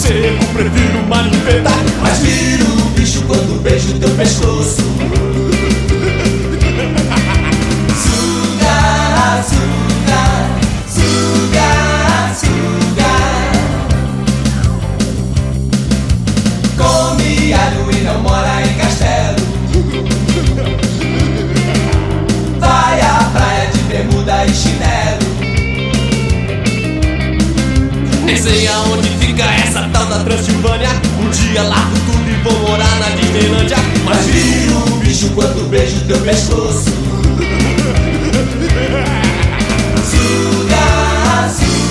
seco, prefiro uma limpeta. Mas viro o bicho quando beijo teu pescoço. Suga, suga, suga, suga. Come alho e não mora em castelo. Vai à praia de bermuda e chinelo. Nem sei aonde fica essa tal da Transilvânia. Um dia largo tudo e vou morar na Disneylândia. Mas viro o bicho quando beijo teu pescoço. Suga, suga.